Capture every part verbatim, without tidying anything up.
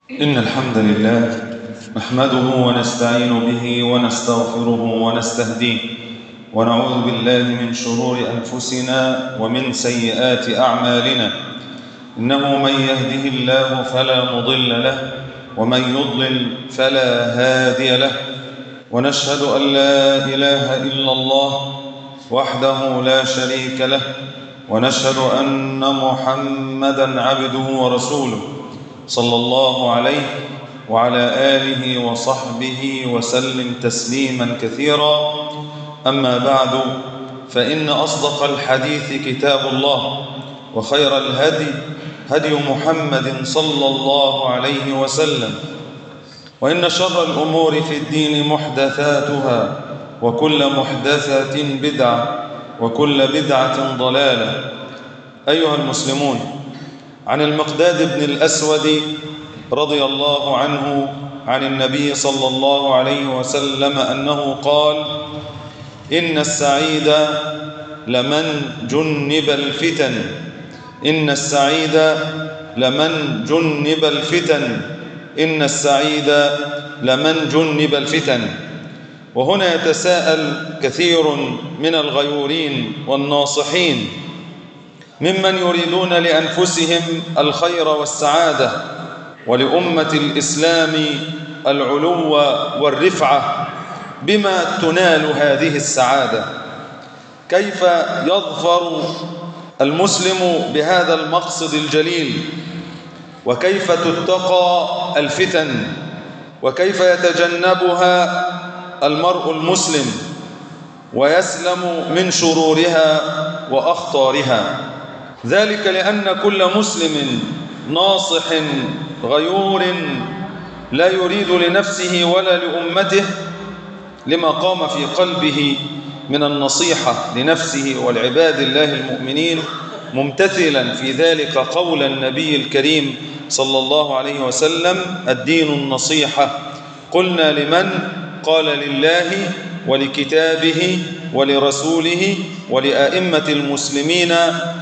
إن الحمد لله نحمده ونستعين به ونستغفره ونستهديه ونعوذ بالله من شرور أنفسنا ومن سيئات أعمالنا. إنه من يهده الله فلا مضل له ومن يضلل فلا هادي له، ونشهد أن لا إله إلا الله وحده لا شريك له، ونشهد أن محمدًا عبده ورسوله صلى الله عليه وعلى آله وصحبه وسلم تسليما كثيرا. أما بعد، فإن أصدق الحديث كتاب الله، وخير الهدي هدي محمد صلى الله عليه وسلم، وإن شر الأمور في الدين محدثاتها، وكل محدثة بدعة، وكل بدعة ضلالة. أيها المسلمون، عن المقداد بن الأسود رضي الله عنه عن النبي صلى الله عليه وسلم أنه قال: إن السعيد لمن جنب الفتن إن السعيد لمن جنب الفتن إن السعيد لمن جنب الفتن. وهنا يتساءل كثير من الغيورين والناصحين ممن يريدون لأنفسهم الخير والسعادة، ولأمة الإسلام العلو والرفعة، بما تنال هذه السعادة؟ كيف يظفر المسلم بهذا المقصد الجليل؟ وكيف تتقى الفتن؟ وكيف يتجنبها المرء المسلم ويسلم من شرورها وأخطارها؟ ذلك لأن كل مسلم ناصح غيور لا يريد لنفسه ولا لأمته لما قام في قلبه من النصيحة لنفسه والعباد الله المؤمنين، ممتثلا في ذلك قول النبي الكريم صلى الله عليه وسلم: الدين النصيحة. قلنا لمن؟ قال: لله ولكتابه ولرسوله ولأئمة المسلمين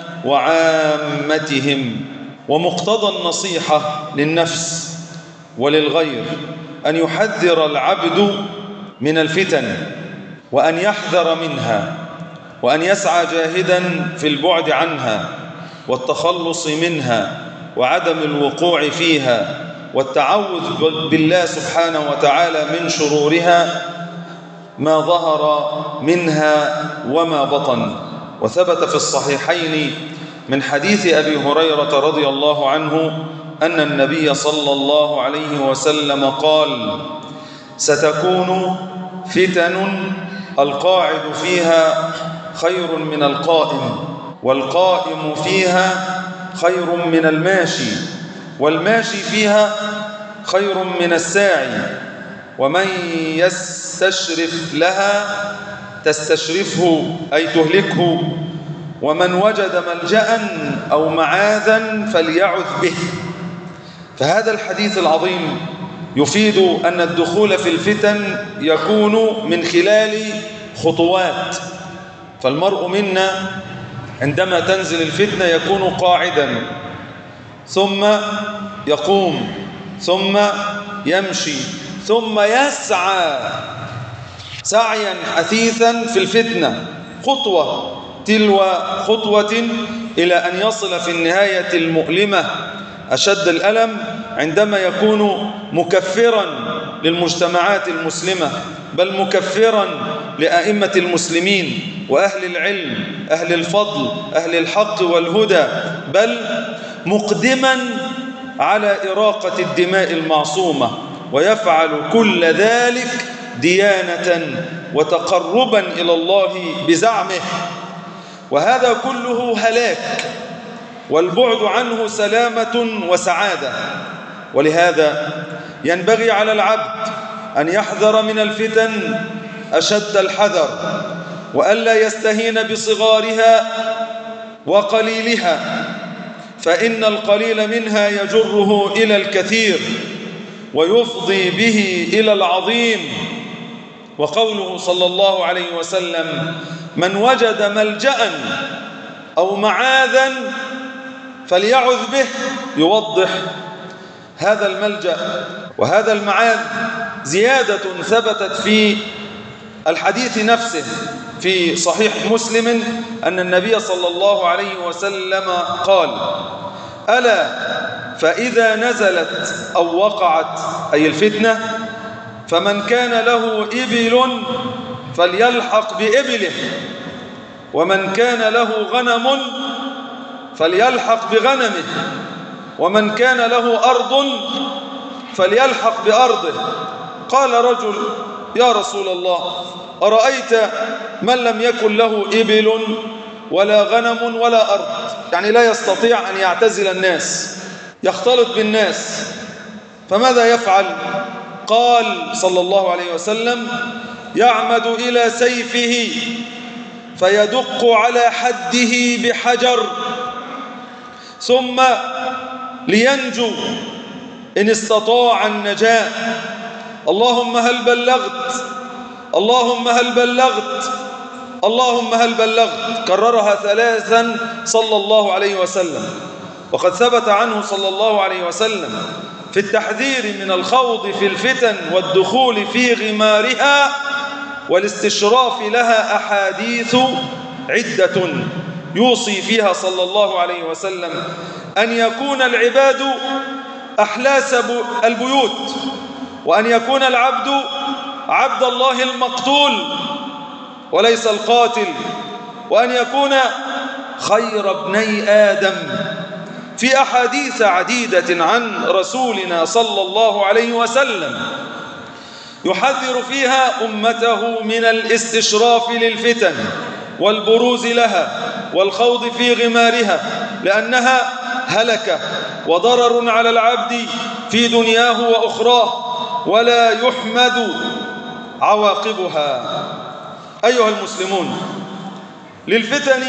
وعامتهم. ومقتضى النصيحة للنفس وللغير أن يحذر العبد من الفتن، وأن يحذر منها، وأن يسعى جاهدا في البعد عنها والتخلص منها وعدم الوقوع فيها، والتعوذ بالله سبحانه وتعالى من شرورها ما ظهر منها وما بطن. وثبت في الصحيحين من حديث أبي هريرة رضي الله عنه أن النبي صلى الله عليه وسلم قال: ستكون فتن القاعد فيها خير من القائم، والقائم فيها خير من الماشي، والماشي فيها خير من الساعي، ومن يستشرف لها تستشرفه أي تهلكه، ومن وجد ملجأ أو معاذا فليعذ به. فهذا الحديث العظيم يفيد أن الدخول في الفتن يكون من خلال خطوات. فالمرء منا عندما تنزل الفتنة يكون قاعدا، ثم يقوم، ثم يمشي، ثم يسعى سعيا حثيثا في الفتنة، خطوة تلو خطوة، إلى أن يصل في النهاية المؤلمة أشد الألم عندما يكون مكفرا للمجتمعات المسلمة، بل مكفرا لأئمة المسلمين وأهل العلم، أهل الفضل، أهل الحق والهدى، بل مقدما على إراقة الدماء المعصومة، ويفعل كل ذلك ديانة وتقربا إلى الله بزعمه. وهذا كله هلاك، والبعد عنه سلامة وسعادة. ولهذا ينبغي على العبد أن يحذر من الفتن أشد الحذر، وألا يستهين بصغارها وقليلها، فإن القليل منها يجره إلى الكثير ويفضي به إلى العظيم. وقوله صلى الله عليه وسلم: من وجد ملجأ أو معاذا فليعذ به، يوضح هذا الملجأ وهذا المعاد زيادة ثبتت في الحديث نفسه في صحيح مسلم أن النبي صلى الله عليه وسلم قال: ألا فإذا نزلت أو وقعت أي الفتنة فمن كان له إبل فليلحق بإبله، ومن كان له غنم فليلحق بغنمه، ومن كان له أرض فليلحق بأرضه. قال رجل: يا رسول الله، أرأيت من لم يكن له إبل ولا غنم ولا أرض، يعني لا يستطيع أن يعتزل الناس، يختلط بالناس، فماذا يفعل؟ قال صلى الله عليه وسلم: يعمد إلى سيفه فيدق على حده بحجر ثم لينجو إن استطاع النجاة. اللهم هل بلغت، اللهم هل بلغت، اللهم هل بلغت، كررها ثلاثا صلى الله عليه وسلم. وقد ثبت عنه صلى الله عليه وسلم في التحذير من الخوض في الفتن والدخول في غمارها والاستشراف لها أحاديث عدة يوصي فيها صلى الله عليه وسلم أن يكون العباد أحلاس البيوت، وأن يكون العبد عبد الله المقتول وليس القاتل، وأن يكون خير ابني آدم. في أحاديث عديدة عن رسولنا صلى الله عليه وسلم يحذر فيها أمته من الاستشراف للفتن والبروز لها والخوض في غمارها، لأنها هلكة وضرر على العبد في دنياه وأخراه ولا يحمد عواقبها. أيها المسلمون، للفتن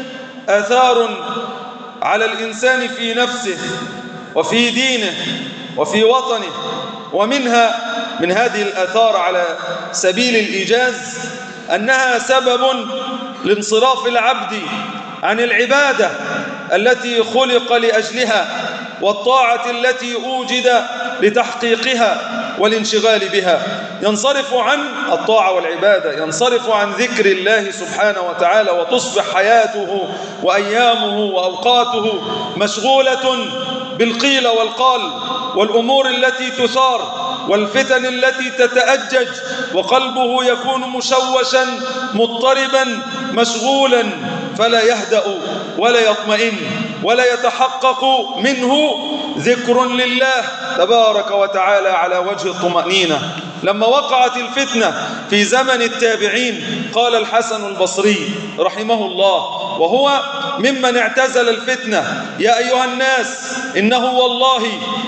آثار على الإنسان في نفسه وفي دينه وفي وطنه، ومنها من هذه الآثار على سبيل الإيجاز أنها سبب لانصراف العبد عن العبادة التي خلق لأجلها والطاعة التي أوجد لتحقيقها والانشغال بها. ينصرف عن الطاعة والعبادة، ينصرف عن ذكر الله سبحانه وتعالى، وتصبح حياته وأيامه وأوقاته مشغولة بالقيل والقال والأمور التي تثار والفتن التي تتأجج، وقلبه يكون مشوشا مضطربا مشغولا، فلا يهدأ ولا يطمئن ولا يتحقق منه ذكر لله تبارك وتعالى على وجه الطمأنينة. لما وقعت الفتنة في زمن التابعين قال الحسن البصري رحمه الله، وهو ممن اعتزل الفتنة: يا أيها الناس، إنه والله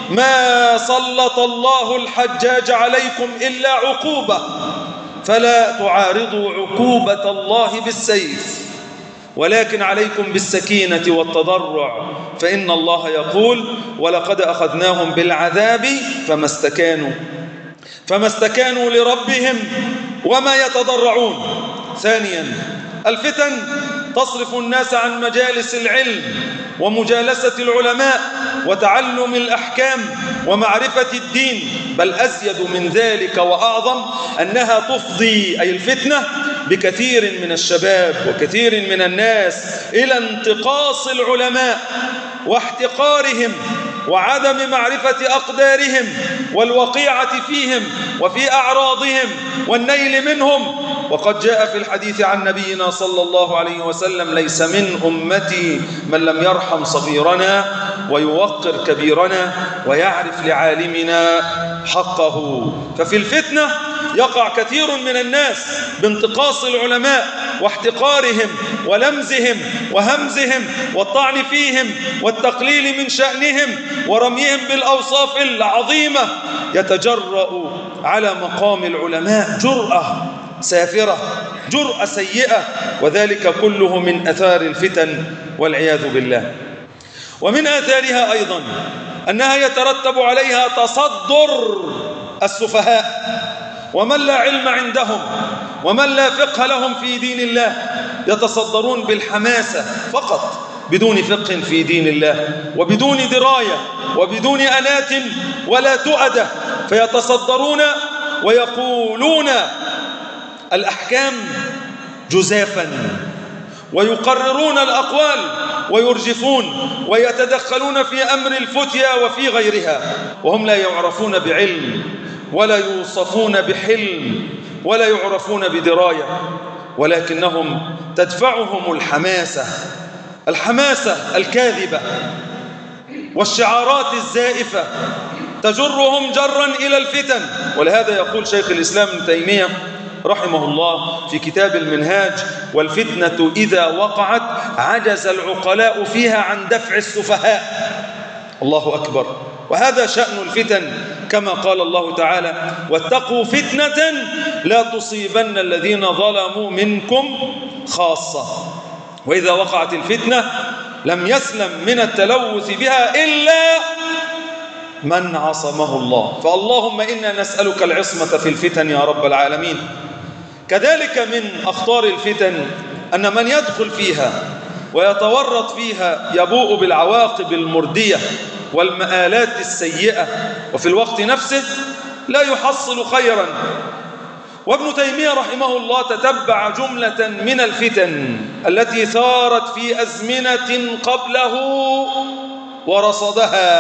ما سلط الله الحجاج عليكم إلا عقوبة، فلا تعارضوا عقوبة الله بالسيف، ولكن عليكم بالسكينة والتضرع، فإن الله يقول: ولقد أخذناهم بالعذاب فما استكانوا فما استكانوا لربهم وما يتضرعون. ثانيا، الفتن تصرف الناس عن مجالس العلم ومجالسة العلماء وتعلم الأحكام ومعرفة الدين، بل أزيد من ذلك وأعظم أنها تفضي أي الفتنة بكثير من الشباب وكثير من الناس إلى انتقاص العلماء واحتقارهم وعدم معرفة أقدارهم والوقيعة فيهم وفي أعراضهم والنيل منهم. وقد جاء في الحديث عن نبينا صلى الله عليه وسلم: ليس من أمتي من لم يرحم صغيرنا ويوقر كبيرنا ويعرف لعالمنا حقه. ففي الفتنة يقع كثير من الناس بانتقاص العلماء واحتقارهم ولمزهم وهمزهم والطعن فيهم والتقليل من شأنهم ورميهم بالأوصاف العظيمة، يتجرأ على مقام العلماء جرأة سافرة، جرأة سيئة، وذلك كله من أثار الفتن والعياذ بالله. ومن آثارها أيضا أنها يترتب عليها تصدر السفهاء ومن لا علم عندهم ومن لا فقه لهم في دين الله، يتصدرون بالحماسة فقط بدون فقه في دين الله وبدون دراية وبدون أنات ولا تؤدة، فيتصدرون ويقولون الأحكام جزافا ويقررون الأقوال ويرجفون ويتدخلون في أمر الفتيا وفي غيرها، وهم لا يعرفون بعلم ولا يوصفون بحلم ولا يعرفون بدراية، ولكنهم تدفعهم الحماسة الحماسة الكاذبة والشعارات الزائفة تجرهم جرا إلى الفتن. ولهذا يقول شيخ الإسلام ابن تيمية رحمه الله في كتاب المنهاج: والفتنة إذا وقعت عجز العقلاء فيها عن دفع السفهاء. الله أكبر. وهذا شأن الفتن كما قال الله تعالى: واتقوا فتنة لا تصيبن الذين ظلموا منكم خاصة. وإذا وقعت الفتنة لم يسلم من التلوث بها إلا من عصمه الله، فاللهم إنا نسألك العصمة في الفتن يا رب العالمين. كذلك من أخطار الفتن أن من يدخل فيها ويتورط فيها يبوء بالعواقب المردية والمآلات السيئة، وفي الوقت نفسه لا يحصل خيرا. وابن تيمية رحمه الله تتبع جملة من الفتن التي ثارت في أزمنة قبله ورصدها،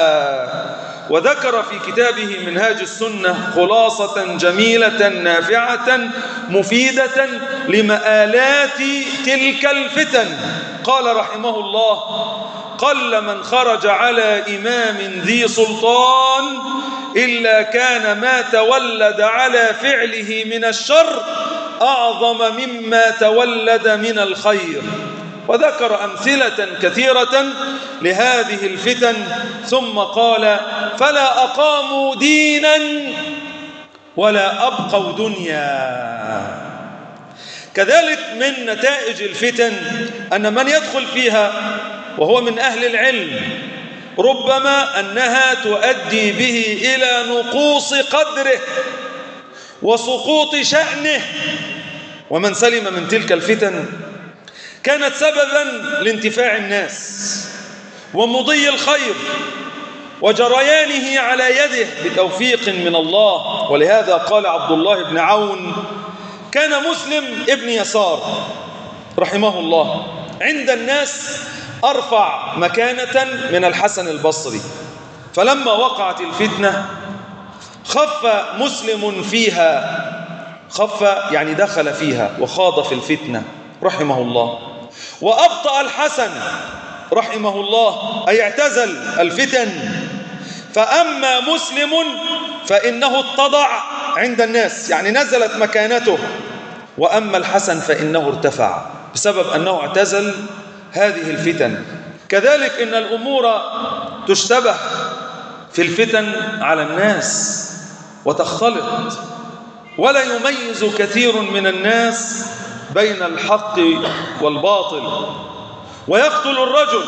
وذكر في كتابه منهاج السنة خلاصة جميلة نافعة مفيدة لمآلات تلك الفتن. قال رحمه الله: قل من خرج على إمام ذي سلطان إلا كان ما تولد على فعله من الشر أعظم مما تولد من الخير. وذكر أمثلة كثيرة لهذه الفتن، ثم قال: فلا أقاموا دينا ولا أبقوا دنيا. كذلك من نتائج الفتن أن من يدخل فيها وهو من أهل العلم ربما أنها تؤدي به إلى نقوص قدره وسقوط شأنه، ومن سلم من تلك الفتن كانت سببا لانتفاع الناس ومضي الخير وجريانه على يده بتوفيق من الله. ولهذا قال عبد الله بن عون: كان مسلم ابن يسار رحمه الله عند الناس أرفع مكانة من الحسن البصري، فلما وقعت الفتنة خف مسلم فيها، خف يعني دخل فيها وخاض في الفتنة رحمه الله، وأبطأ الحسن رحمه الله أي اعتزل الفتن. فأما مسلم فإنه اتضع عند الناس يعني نزلت مكانته، وأما الحسن فإنه ارتفع بسبب أنه اعتزل هذه الفتن. كذلك إن الأمور تشتبه في الفتن على الناس وتختلط، ولا يميز كثير من الناس بين الحق والباطل، ويقتل الرجل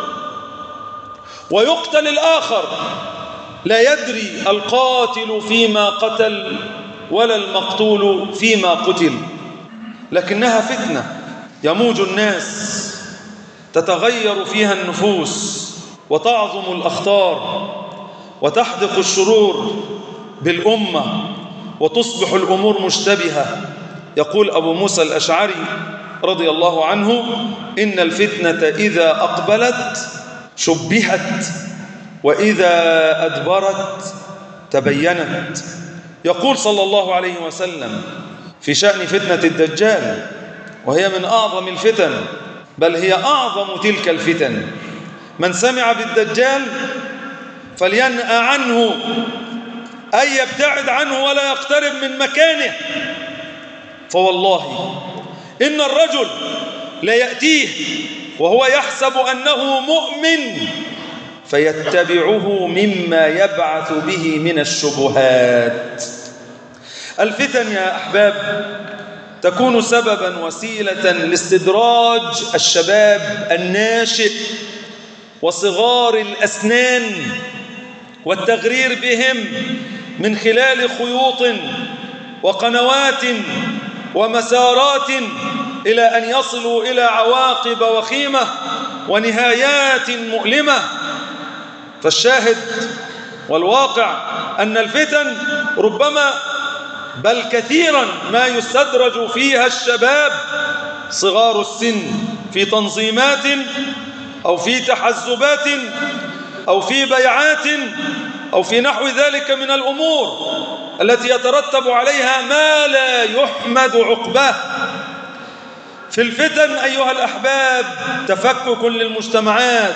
ويقتل الآخر، لا يدري القاتل فيما قتل ولا المقتول فيما قتل، لكنها فتنة يموج الناس، تتغير فيها النفوس وتعظم الأخطار وتحدق الشرور بالأمة وتصبح الأمور مشتبهة. يقول أبو موسى الأشعري رضي الله عنه: إن الفتنة إذا أقبلت شبهت وإذا أدبرت تبينت. يقول صلى الله عليه وسلم في شأن فتنة الدجال، وهي من أعظم الفتن بل هي أعظم تلك الفتن: من سمع بالدجال فلينأ عنه أي يبتعد عنه ولا يقترب من مكانه، فوالله إن الرجل ليأتيه وهو يحسب أنه مؤمن فيتبعه مما يبعث به من الشبهات. الفتن يا أحباب تكون سببا وسيلة لاستدراج الشباب الناشئ وصغار الأسنان والتغرير بهم من خلال خيوط وقنوات ومسارات إلى أن يصلوا إلى عواقب وخيمة ونهايات مؤلمة. فالشاهد والواقع أن الفتن ربما بل كثيرا ما يستدرج فيها الشباب صغار السن في تنظيمات أو في تحزبات أو في بيعات أو في نحو ذلك من الأمور التي يترتب عليها ما لا يحمد عقباه. في الفتن أيها الأحباب تفكك للمجتمعات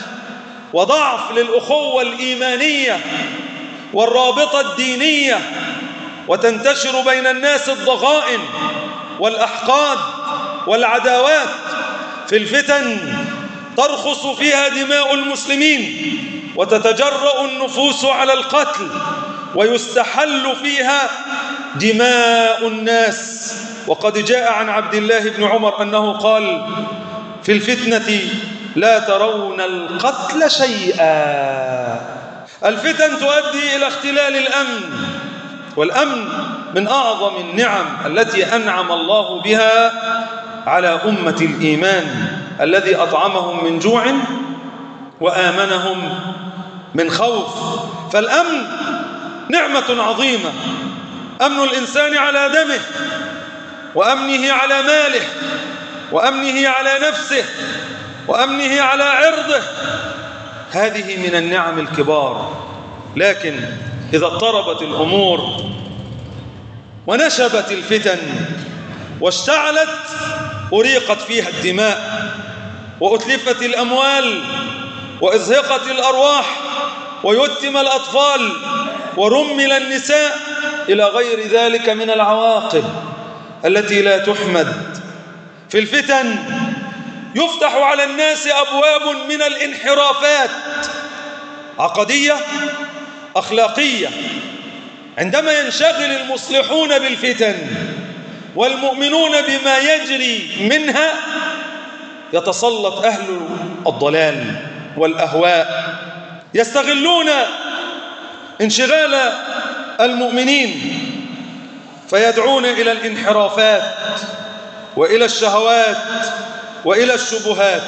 وضعف للأخوة الإيمانية والرابطة الدينية، وتنتشر بين الناس الضغائن والأحقاد والعداوات. في الفتن ترخص فيها دماء المسلمين وتتجرأ النفوس على القتل ويستحل فيها دماء الناس. وقد جاء عن عبد الله بن عمر أنه قال: في الفتنة لا ترون القتل شيئا. الفتن تؤدي إلى اختلال الأمن، والأمن من أعظم النعم التي أنعم الله بها على أمة الإيمان الذي أطعمهم من جوع وآمنهم من خوف. فالأمن نعمة عظيمة، أمن الإنسان على دمه وأمنه على ماله وأمنه على نفسه وأمنه على عرضه، هذه من النعم الكبار. لكن إذا اضطربت الأمور ونشبت الفتن واشتعلت أريقت فيها الدماء وأتلفت الأموال وإزهقت الأرواح ويتم الأطفال ورمل النساء إلى غير ذلك من العواقب التي لا تحمد. في الفتن يفتح على الناس أبواب من الانحرافات عقدية أخلاقية. عندما ينشغل المصلحون بالفتن والمؤمنون بما يجري منها يتسلط أهل الضلال والأهواء يستغلون انشغال المؤمنين فيدعون إلى الانحرافات وإلى الشهوات وإلى الشبهات.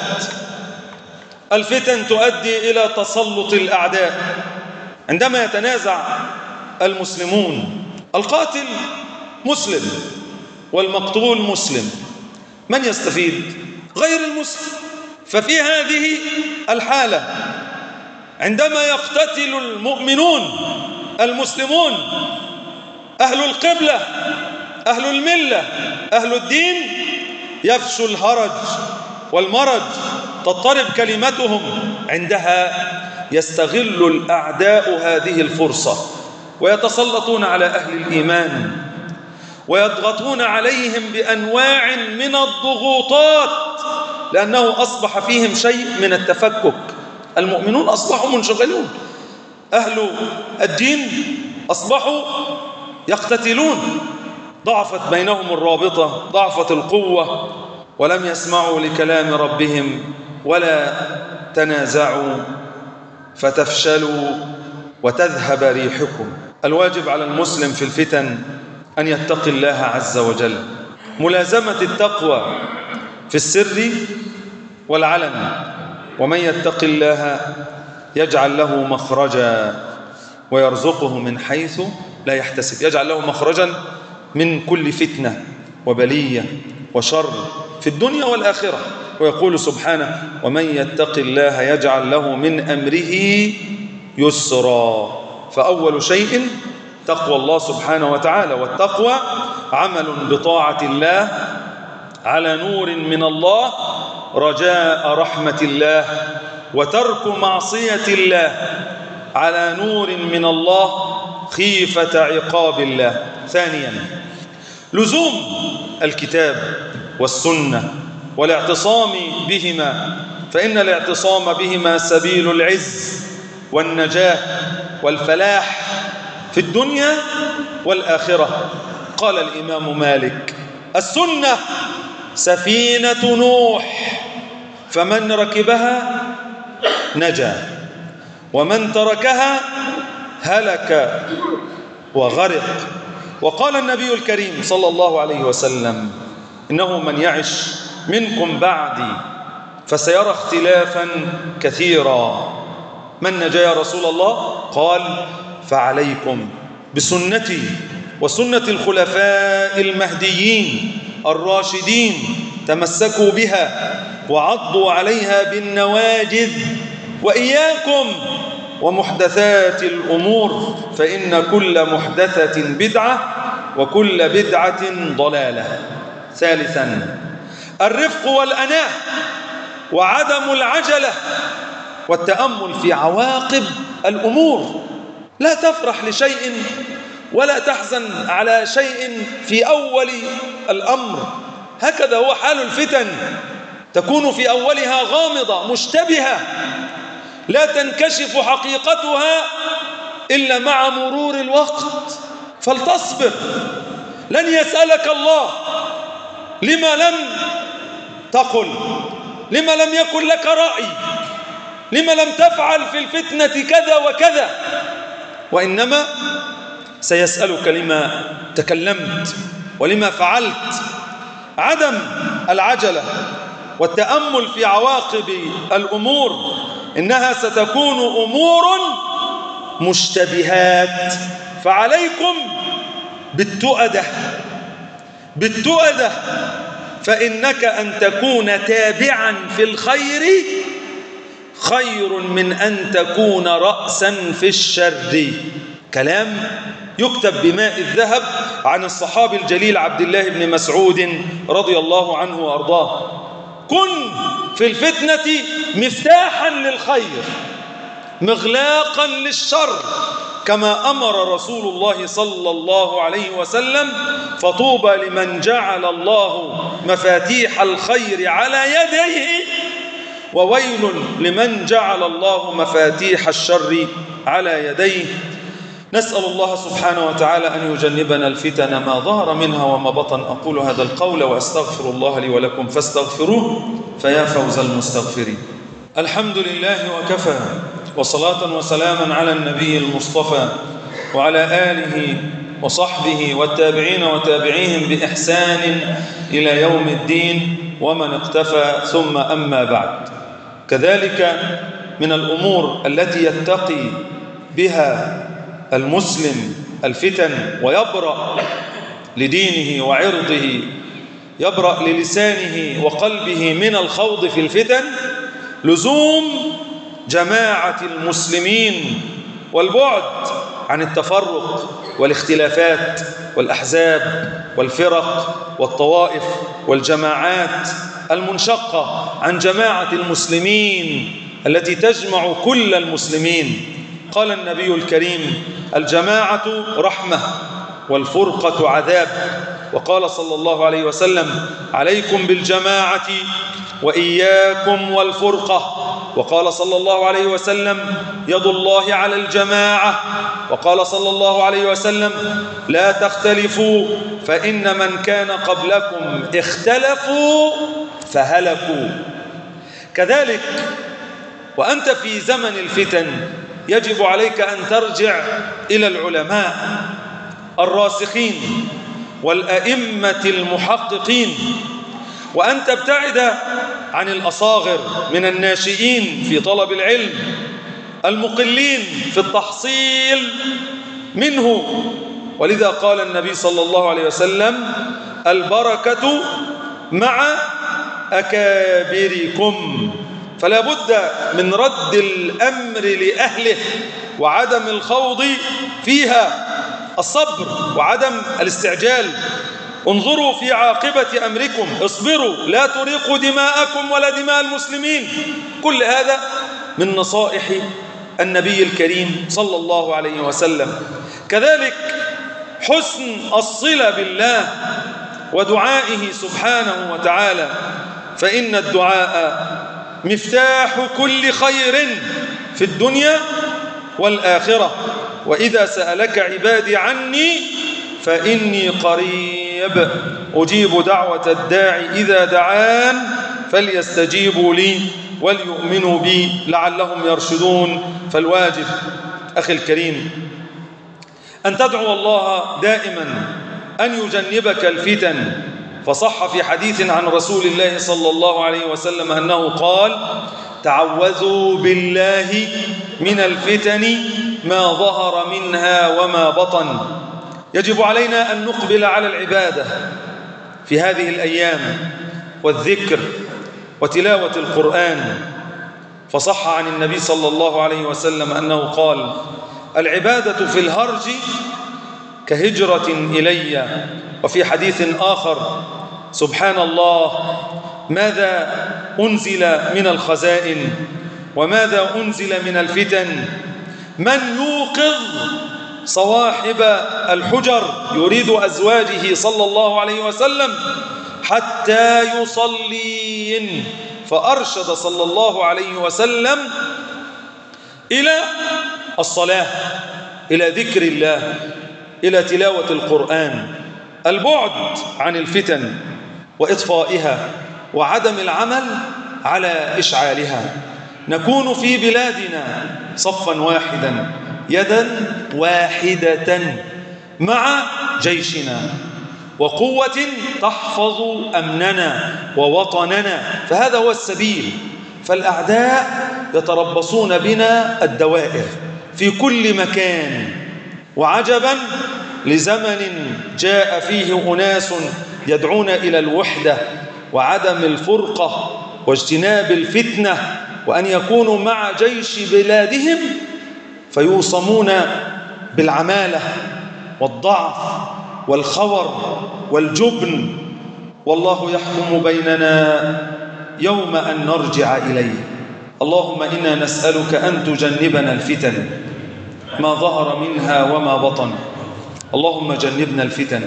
الفتن تؤدي إلى تسلط الأعداء. عندما يتنازع المسلمون، القاتل مسلم والمقتول مسلم، من يستفيد؟ غير المسلم. ففي هذه الحالة عندما يقتتل المؤمنون المسلمون أهل القبلة أهل الملة أهل الدين، يفشو الهرج والمرج، تضطرب كلمتهم. عندها يستغل الأعداء هذه الفرصة ويتسلطون على أهل الإيمان ويضغطون عليهم بأنواع من الضغوطات، لأنه أصبح فيهم شيء من التفكك. المؤمنون أصبحوا منشغلون، أهل الدين أصبحوا يقتتلون، ضعفت بينهم الرابطة، ضعفت القوة، ولم يسمعوا لكلام ربهم ولا تنازعوا فتفشلوا وتذهب ريحكم. الواجب على المسلم في الفتن أن يتقي الله عز وجل، ملازمة التقوى في السر والعلن. ومن يتق الله يجعل له مخرجا ويرزقه من حيث لا يحتسب. يجعل له مخرجا من كل فتنة وبلية وشر في الدنيا والآخرة. ويقول سبحانه: ومن يتق الله يجعل له من أمره يسرا. فأول شيء تقوى الله سبحانه وتعالى، والتقوى عمل بطاعة الله على نور من الله رجاء رحمة الله، وترك معصية الله على نور من الله خيفة عقاب الله. ثانيا لزوم الكتاب والسنة والاعتصام بهما، فإن الاعتصام بهما سبيل العز والنجاة والفلاح في الدنيا والآخرة. قال الإمام مالك: السنة سفينة نوح، فمن ركبها نجا ومن تركها هلك وغرق. وقال النبي الكريم صلى الله عليه وسلم: إنه من يعش منكم بعدي فسيرى اختلافا كثيرا. من نجا يا رسول الله؟ قال فعليكم بسنتي وسنة الخلفاء المهديين الراشدين، تمسكوا بها وعضوا عليها بالنواجذ، وإياكم ومحدثات الأمور، فإن كل محدثة بدعة وكل بدعة ضلالة. ثالثا الرفق والأناة وعدم العجلة والتأمل في عواقب الأمور. لا تفرح لشيء ولا تحزن على شيء في أول الأمر، هكذا هو حال الفتن، تكون في أولها غامضة مشتبهة لا تنكشف حقيقتها إلا مع مرور الوقت، فلتصبر. لن يسألك الله لما لم تقل، لما لم يكن لك رأي، لما لم تفعل في الفتنة كذا وكذا، وإنما سيسألك لما تكلمت ولما فعلت. عدم العجلة والتأمل في عواقب الأمور، إنها ستكون أمور مشتبهات، فعليكم بالتؤدة بالتؤدة، فإنك أن تكون تابعا في الخير خير من أن تكون رأسا في الشر. كلام يكتب بماء الذهب عن الصحابي الجليل عبد الله بن مسعود رضي الله عنه وأرضاه. كن في الفتنة مفتاحا للخير مغلاقا للشر، كما أمر رسول الله صلى الله عليه وسلم: فطوبى لمن جعل الله مفاتيح الخير على يديه، وويل لمن جعل الله مفاتيح الشر على يديه. نسأل الله سبحانه وتعالى أن يجنبنا الفتن ما ظهر منها وما بطن. أقول هذا القول وأستغفر الله لي ولكم فاستغفروه فيا فوز المستغفرين. الحمد لله وكفى، وصلاة وسلاما على النبي المصطفى وعلى آله وصحبه والتابعين وتابعيهم بإحسان إلى يوم الدين ومن اقتفى، ثم أما بعد. كذلك من الأمور التي يتقي بها المسلم الفتن ويبرأ لدينه وعرضه، يبرأ للسانه وقلبه من الخوض في الفتن، لزوم جماعة المسلمين والبعد عن التفرق والاختلافات والأحزاب والفرق والطوائف والجماعات المنشقة عن جماعة المسلمين التي تجمع كل المسلمين. قال النبي الكريم: الجماعة رحمة والفرقة عذاب. وقال صلى الله عليه وسلم: عليكم بالجماعة وإياكم والفرقة. وقال صلى الله عليه وسلم: يد الله على الجماعة. وقال صلى الله عليه وسلم: لا تختلفوا فإن من كان قبلكم اختلفوا فهلكوا. كذلك وأنت في زمن الفتن يجب عليك أن ترجع إلى العلماء الراسخين والأئمة المحققين، وأن تبتعد عن الأصاغر من الناشئين في طلب العلم المقلين في التحصيل منه. ولذا قال النبي صلى الله عليه وسلم: البركة مع أكابركم. فلا بد من رد الأمر لأهله وعدم الخوض فيها، الصبر وعدم الاستعجال. انظروا في عاقبة أمركم، اصبروا لا تريقوا دماءكم ولا دماء المسلمين. كل هذا من نصائح النبي الكريم صلى الله عليه وسلم. كذلك حسن الصلة بالله ودعائه سبحانه وتعالى، فإن الدعاء مفتاح كل خير في الدنيا والآخرة. وإذا سألك عبادي عني فإني قريب أجيب دعوة الداعي إذا دعان فليستجيبوا لي وليؤمنوا بي لعلهم يرشدون. فالواجب أخي الكريم أن تدعو الله دائما أن يجنبك الفتن، فصح في حديث عن رسول الله صلى الله عليه وسلم أنه قال: تعوذوا بالله من الفتن ما ظهر منها وما بطن. يجب علينا أن نقبل على العبادة في هذه الأيام والذكر وتلاوة القرآن. فصح عن النبي صلى الله عليه وسلم أنه قال: العبادة في الهرج كهجرة إلي. وفي حديث آخر: سبحان الله، ماذا أنزل من الخزائن وماذا أنزل من الفتن، من يوقظ صواحب الحجر، يريد أزواجه صلى الله عليه وسلم، حتى يصلين. فأرشد صلى الله عليه وسلم إلى الصلاة، إلى ذكر الله، إلى تلاوة القرآن، البعد عن الفتن وإطفائها وعدم العمل على إشعالها. نكون في بلادنا صفا واحدا، يدا واحدة مع جيشنا وقوة تحفظ أمننا ووطننا، فهذا هو السبيل. فالأعداء يتربصون بنا الدوائر في كل مكان. وعجبا لزمن جاء فيه أناس يدعون إلى الوحدة وعدم الفرقة واجتناب الفتنة، وأن يكونوا مع جيش بلادهم، فيوصمون بالعمالة والضعف والخور والجبن. والله يحكم بيننا يوم أن نرجع إليه. اللهم إنا نسألك أن تجنبنا الفتن ما ظهر منها وما بطن. اللهم جنبنا الفتن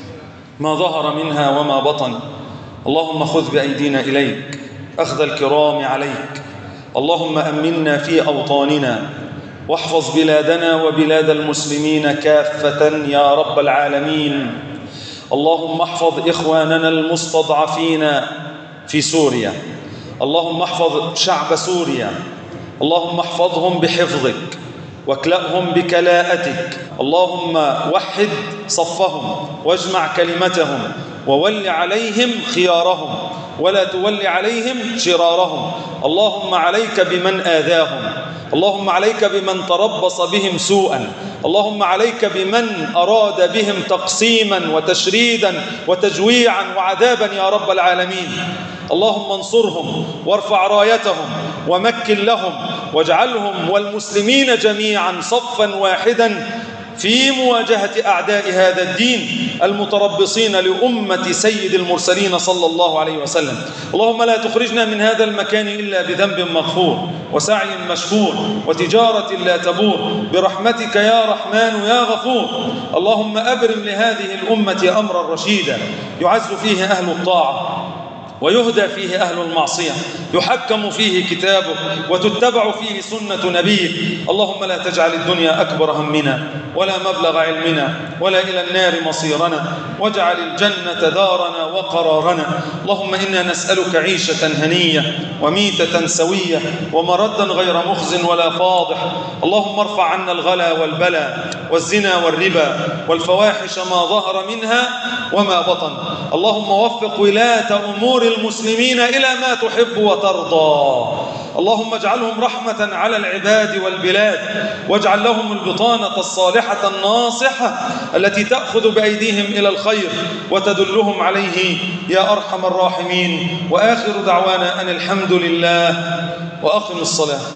ما ظهر منها وما بطن. اللهم خذ بأيدينا إليك أخذ الكرام عليك. اللهم أمنا في أوطاننا، واحفظ بلادنا وبلاد المسلمين كافة يا رب العالمين. اللهم احفظ إخواننا المستضعفين في سوريا. اللهم احفظ شعب سوريا. اللهم احفظهم بحفظك واكلأهم بكلاءتك. اللهم وحد صفهم واجمع كلمتهم، وول عليهم خيارهم ولا تول عليهم شرارهم. اللهم عليك بمن آذاهم، اللهم عليك بمن تربص بهم سوءا، اللهم عليك بمن أراد بهم تقسيما وتشريدا وتجويعا وعذابا يا رب العالمين. اللهم انصرهم وارفع رايتهم ومكن لهم، واجعلهم والمسلمين جميعا صفا واحدا في مواجهة أعداء هذا الدين المتربصين لأمة سيد المرسلين صلى الله عليه وسلم. اللهم لا تخرجنا من هذا المكان إلا بذنب مغفور وسعي مشكور وتجارة لا تبور، برحمتك يا رحمن يا غفور. اللهم أبرم لهذه الأمة أمرا رشيدا يعز فيه أهل الطاعة ويهدى فيه أهل المعصية، يحكم فيه كتابه وتتبع فيه سنة نبيك. اللهم لا تجعل الدنيا أكبر همنا ولا مبلغ علمنا ولا إلى النار مصيرنا، واجعل الجنة دارنا وقرارنا. اللهم إنا نسألك عيشة هنية وميتة سوية ومردا غير مخز ولا فاضح. اللهم ارفع عنا الغلا والبلا والزنا والربا والفواحش ما ظهر منها وما بطن. اللهم وفق ولاة أمور المسلمين إلى ما تحب وترضى. اللهم اجعلهم رحمة على العباد والبلاد، واجعل لهم البطانة الصالحة الناصحة التي تأخذ بأيديهم إلى الخير وتدلهم عليه يا أرحم الراحمين. وآخر دعوانا أن الحمد لله، وأقم الصلاة.